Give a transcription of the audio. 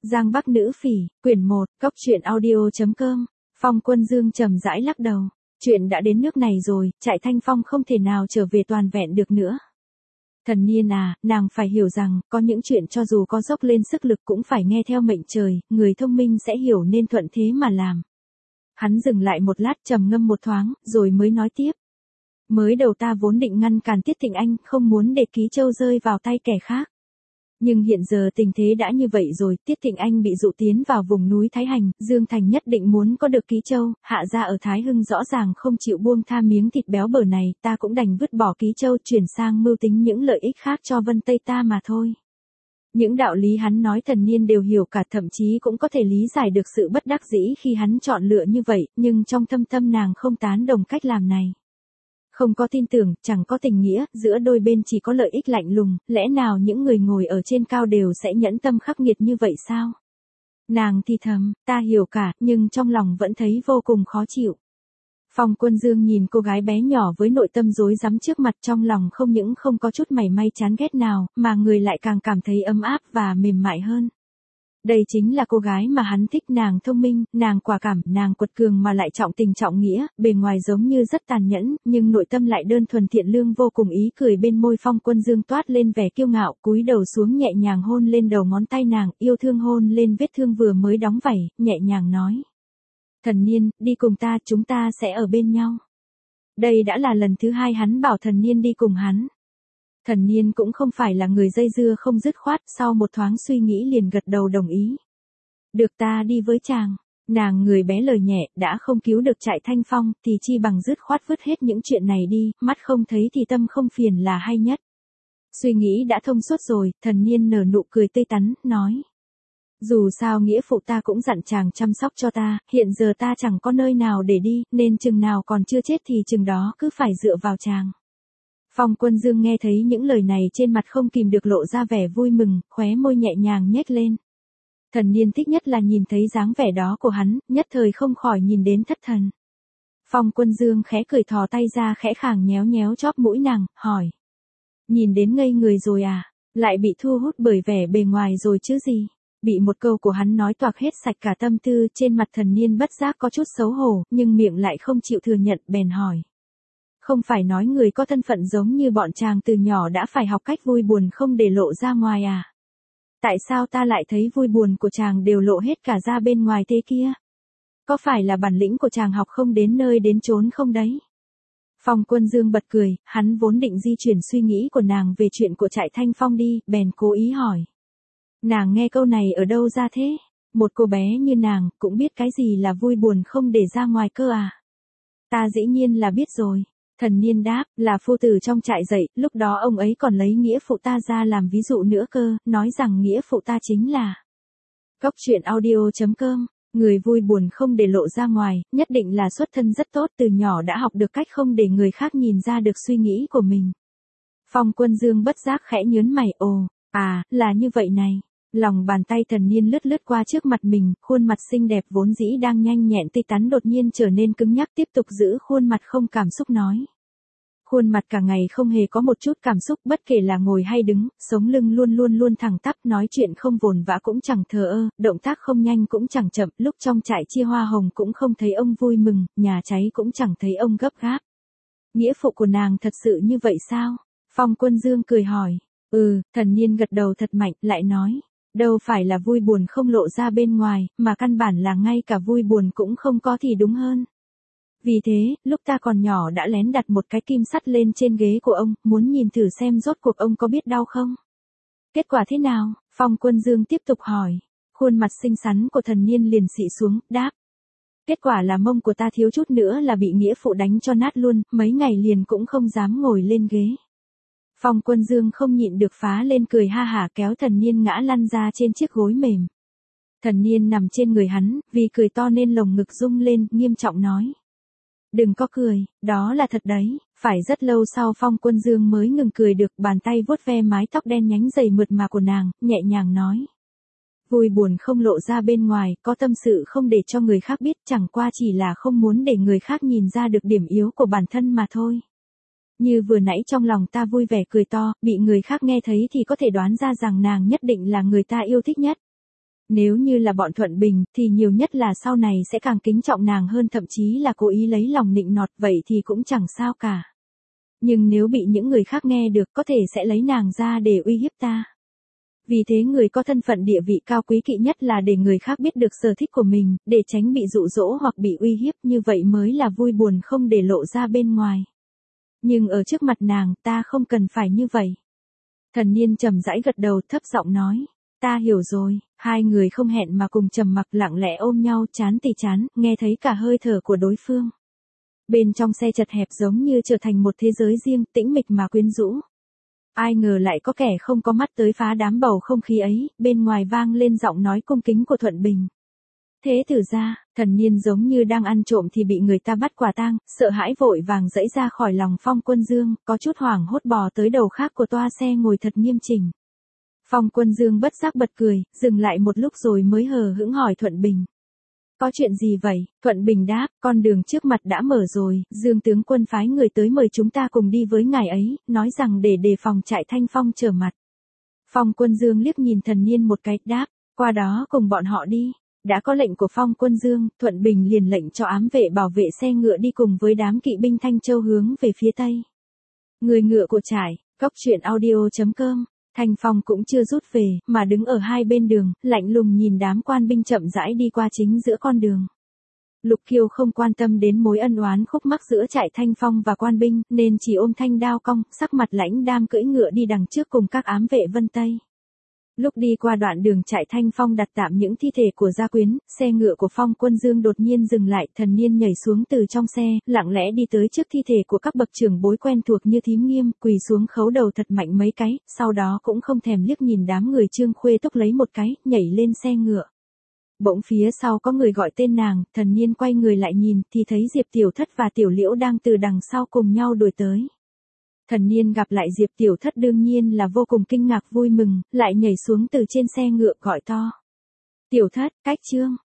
Giang Bắc Nữ Phỉ, quyển 1, Cốc truyện audio.com. Phong Quân Dương trầm rãi lắc đầu. Chuyện đã đến nước này rồi, Trại Thanh Phong không thể nào trở về toàn vẹn được nữa. Thần Niên à, nàng phải hiểu rằng, có những chuyện cho dù có dốc lên sức lực cũng phải nghe theo mệnh trời, người thông minh sẽ hiểu nên thuận thế mà làm. Hắn dừng lại một lát trầm ngâm một thoáng, rồi mới nói tiếp. Mới đầu ta vốn định ngăn cản Tiết Thịnh Anh, không muốn để Ký Châu rơi vào tay kẻ khác. Nhưng hiện giờ tình thế đã như vậy rồi, Tiết Thịnh Anh bị dụ tiến vào vùng núi Thái Hành, Dương Thành nhất định muốn có được Ký Châu, Hạ gia ở Thái Hưng rõ ràng không chịu buông tha miếng thịt béo bở này, ta cũng đành vứt bỏ Ký Châu chuyển sang mưu tính những lợi ích khác cho Vân Tây ta mà thôi. Những đạo lý hắn nói Thần Niên đều hiểu cả, thậm chí cũng có thể lý giải được sự bất đắc dĩ khi hắn chọn lựa như vậy, nhưng trong thâm tâm nàng không tán đồng cách làm này. Không có tin tưởng, chẳng có tình nghĩa, giữa đôi bên chỉ có lợi ích lạnh lùng, lẽ nào những người ngồi ở trên cao đều sẽ nhẫn tâm khắc nghiệt như vậy sao? Nàng thì thầm, ta hiểu cả, nhưng trong lòng vẫn thấy vô cùng khó chịu. Phong Quân Dương nhìn cô gái bé nhỏ với nội tâm rối rắm trước mặt, trong lòng không những không có chút mảy may chán ghét nào, mà người lại càng cảm thấy ấm áp và mềm mại hơn. Đây chính là cô gái mà hắn thích, nàng thông minh, nàng quả cảm, nàng quật cường mà lại trọng tình trọng nghĩa, bề ngoài giống như rất tàn nhẫn, nhưng nội tâm lại đơn thuần thiện lương vô cùng. Ý cười bên môi Phong Quân Dương toát lên vẻ kiêu ngạo, cúi đầu xuống nhẹ nhàng hôn lên đầu ngón tay nàng, yêu thương hôn lên vết thương vừa mới đóng vảy, nhẹ nhàng nói. Thần Niên, đi cùng ta, chúng ta sẽ ở bên nhau. Đây đã là lần thứ hai hắn bảo Thần Niên đi cùng hắn. Thần Niên cũng không phải là người dây dưa không dứt khoát, sau một thoáng suy nghĩ liền gật đầu đồng ý. Được, ta đi với chàng. Nàng người bé lời nhẹ, đã không cứu được Trại Thanh Phong, thì chi bằng dứt khoát vứt hết những chuyện này đi, mắt không thấy thì tâm không phiền là hay nhất. Suy nghĩ đã thông suốt rồi, Thần Niên nở nụ cười tươi tắn, nói. Dù sao nghĩa phụ ta cũng dặn chàng chăm sóc cho ta, hiện giờ ta chẳng có nơi nào để đi, nên chừng nào còn chưa chết thì chừng đó cứ phải dựa vào chàng. Phong Quân Dương nghe thấy những lời này trên mặt không kìm được lộ ra vẻ vui mừng, khóe môi nhẹ nhàng nhếch lên. Thần Niên thích nhất là nhìn thấy dáng vẻ đó của hắn, nhất thời không khỏi nhìn đến thất thần. Phong Quân Dương khẽ cười thò tay ra khẽ khàng nhéo nhéo chóp mũi nàng, hỏi. Nhìn đến ngây người rồi à, lại bị thu hút bởi vẻ bề ngoài rồi chứ gì. Bị một câu của hắn nói toạc hết sạch cả tâm tư, trên mặt Thần Niên bất giác có chút xấu hổ, nhưng miệng lại không chịu thừa nhận, bèn hỏi. Không phải nói người có thân phận giống như bọn chàng từ nhỏ đã phải học cách vui buồn không để lộ ra ngoài à? Tại sao ta lại thấy vui buồn của chàng đều lộ hết cả ra bên ngoài thế kia? Có phải là bản lĩnh của chàng học không đến nơi đến chốn không đấy? Phong Quân Dương bật cười, hắn vốn định di chuyển suy nghĩ của nàng về chuyện của Trại Thanh Phong đi, bèn cố ý hỏi. Nàng nghe câu này ở đâu ra thế? Một cô bé như nàng, cũng biết cái gì là vui buồn không để ra ngoài cơ à? Ta dĩ nhiên là biết rồi. Thần Niên đáp, là phu tử trong trại dạy, lúc đó ông ấy còn lấy nghĩa phụ ta ra làm ví dụ nữa cơ, nói rằng nghĩa phụ ta chính là. Cốc truyện audio.com, người vui buồn không để lộ ra ngoài, nhất định là xuất thân rất tốt, từ nhỏ đã học được cách không để người khác nhìn ra được suy nghĩ của mình. Phong Quân Dương bất giác khẽ nhớn mày, ồ, à, là như vậy này. Lòng bàn tay Thần Niên lướt lướt qua trước mặt mình, khuôn mặt xinh đẹp vốn dĩ đang nhanh nhẹn tươi tắn đột nhiên trở nên cứng nhắc, tiếp tục giữ khuôn mặt không cảm xúc nói. Khuôn mặt cả ngày không hề có một chút cảm xúc, bất kể là ngồi hay đứng, sống lưng luôn luôn thẳng tắp, nói chuyện không vồn vã cũng chẳng thờ ơ, động tác không nhanh cũng chẳng chậm, lúc trong trại chia hoa hồng cũng không thấy ông vui mừng, nhà cháy cũng chẳng thấy ông gấp gáp. Nghĩa phụ của nàng thật sự như vậy sao? Phong Quân Dương cười hỏi. Thần Niên gật đầu thật mạnh, lại nói. Đâu phải là vui buồn không lộ ra bên ngoài, mà căn bản là ngay cả vui buồn cũng không có thì đúng hơn. Vì thế, lúc ta còn nhỏ đã lén đặt một cái kim sắt lên trên ghế của ông, muốn nhìn thử xem rốt cuộc ông có biết đau không? Kết quả thế nào? Phong Quân Dương tiếp tục hỏi. Khuôn mặt xinh xắn của Thần Niên liền xị xuống, đáp. Kết quả là mông của ta thiếu chút nữa là bị nghĩa phụ đánh cho nát luôn, mấy ngày liền cũng không dám ngồi lên ghế. Phong Quân Dương không nhịn được phá lên cười ha hả, kéo Thần Niên ngã lăn ra trên chiếc gối mềm. Thần Niên nằm trên người hắn, vì cười to nên lồng ngực rung lên, nghiêm trọng nói. Đừng có cười, đó là thật đấy. Phải rất lâu sau Phong Quân Dương mới ngừng cười được, bàn tay vuốt ve mái tóc đen nhánh dày mượt mà của nàng, nhẹ nhàng nói. Vui buồn không lộ ra bên ngoài, có tâm sự không để cho người khác biết, chẳng qua chỉ là không muốn để người khác nhìn ra được điểm yếu của bản thân mà thôi. Như vừa nãy trong lòng ta vui vẻ cười to, bị người khác nghe thấy thì có thể đoán ra rằng nàng nhất định là người ta yêu thích nhất. Nếu như là bọn Thuận Bình thì nhiều nhất là sau này sẽ càng kính trọng nàng hơn, thậm chí là cố ý lấy lòng nịnh nọt, vậy thì cũng chẳng sao cả. Nhưng nếu bị những người khác nghe được có thể sẽ lấy nàng ra để uy hiếp ta. Vì thế người có thân phận địa vị cao quý kỵ nhất là để người khác biết được sở thích của mình, để tránh bị dụ dỗ hoặc bị uy hiếp, như vậy mới là vui buồn không để lộ ra bên ngoài. Nhưng ở trước mặt nàng ta không cần phải như vậy. Thần Niên trầm rãi gật đầu, thấp giọng nói. Ta hiểu rồi. Hai người không hẹn mà cùng trầm mặc, lặng lẽ ôm nhau, chán tì chán, nghe thấy cả hơi thở của đối phương. Bên trong xe chật hẹp giống như trở thành một thế giới riêng, tĩnh mịch mà quyến rũ. Ai ngờ lại có kẻ không có mắt tới phá đám bầu không khí ấy, bên ngoài vang lên giọng nói cung kính của Thuận Bình. Thế tử ra, Thần Niên giống như đang ăn trộm thì bị người ta bắt quả tang, sợ hãi vội vàng giãy ra khỏi lòng Phong Quân Dương, có chút hoảng hốt bò tới đầu khác của toa xe ngồi thật nghiêm chỉnh. Phong Quân Dương bất giác bật cười, dừng lại một lúc rồi mới hờ hững hỏi Thuận Bình. Có chuyện gì vậy? Thuận Bình đáp, con đường trước mặt đã mở rồi, Dương tướng quân phái người tới mời chúng ta cùng đi với ngài ấy, nói rằng để đề phòng trại Thanh Phong trở mặt. Phong Quân Dương liếc nhìn Thần Niên một cái, đáp, qua đó cùng bọn họ đi. Đã có lệnh của Phong Quân Dương, Thuận Bình liền lệnh cho ám vệ bảo vệ xe ngựa đi cùng với đám kỵ binh Thanh Châu hướng về phía tây. Người ngựa của trại, góc truyện audio.com. Thanh Phong cũng chưa rút về, mà đứng ở hai bên đường, lạnh lùng nhìn đám quan binh chậm rãi đi qua chính giữa con đường. Lục Kiêu không quan tâm đến mối ân oán khúc mắc giữa trại Thanh Phong và quan binh, nên chỉ ôm thanh đao cong, sắc mặt lãnh đam cưỡi ngựa đi đằng trước cùng các ám vệ Vân Tây. Lúc đi qua đoạn đường trại Thanh Phong đặt tạm những thi thể của gia quyến, xe ngựa của Phong Quân Dương đột nhiên dừng lại, Thần Niên nhảy xuống từ trong xe, lặng lẽ đi tới trước thi thể của các bậc trưởng bối quen thuộc như Thím Nghiêm, quỳ xuống khấu đầu thật mạnh mấy cái, sau đó cũng không thèm liếc nhìn đám người Trương Khuê Túc lấy một cái, nhảy lên xe ngựa. Bỗng phía sau có người gọi tên nàng, Thần Niên quay người lại nhìn thì thấy Diệp Tiểu Thất và Tiểu Liễu đang từ đằng sau cùng nhau đuổi tới. Thần Niên gặp lại Diệp Tiểu Thất đương nhiên là vô cùng kinh ngạc vui mừng, lại nhảy xuống từ trên xe ngựa gọi to. Tiểu Thất, cách Trương.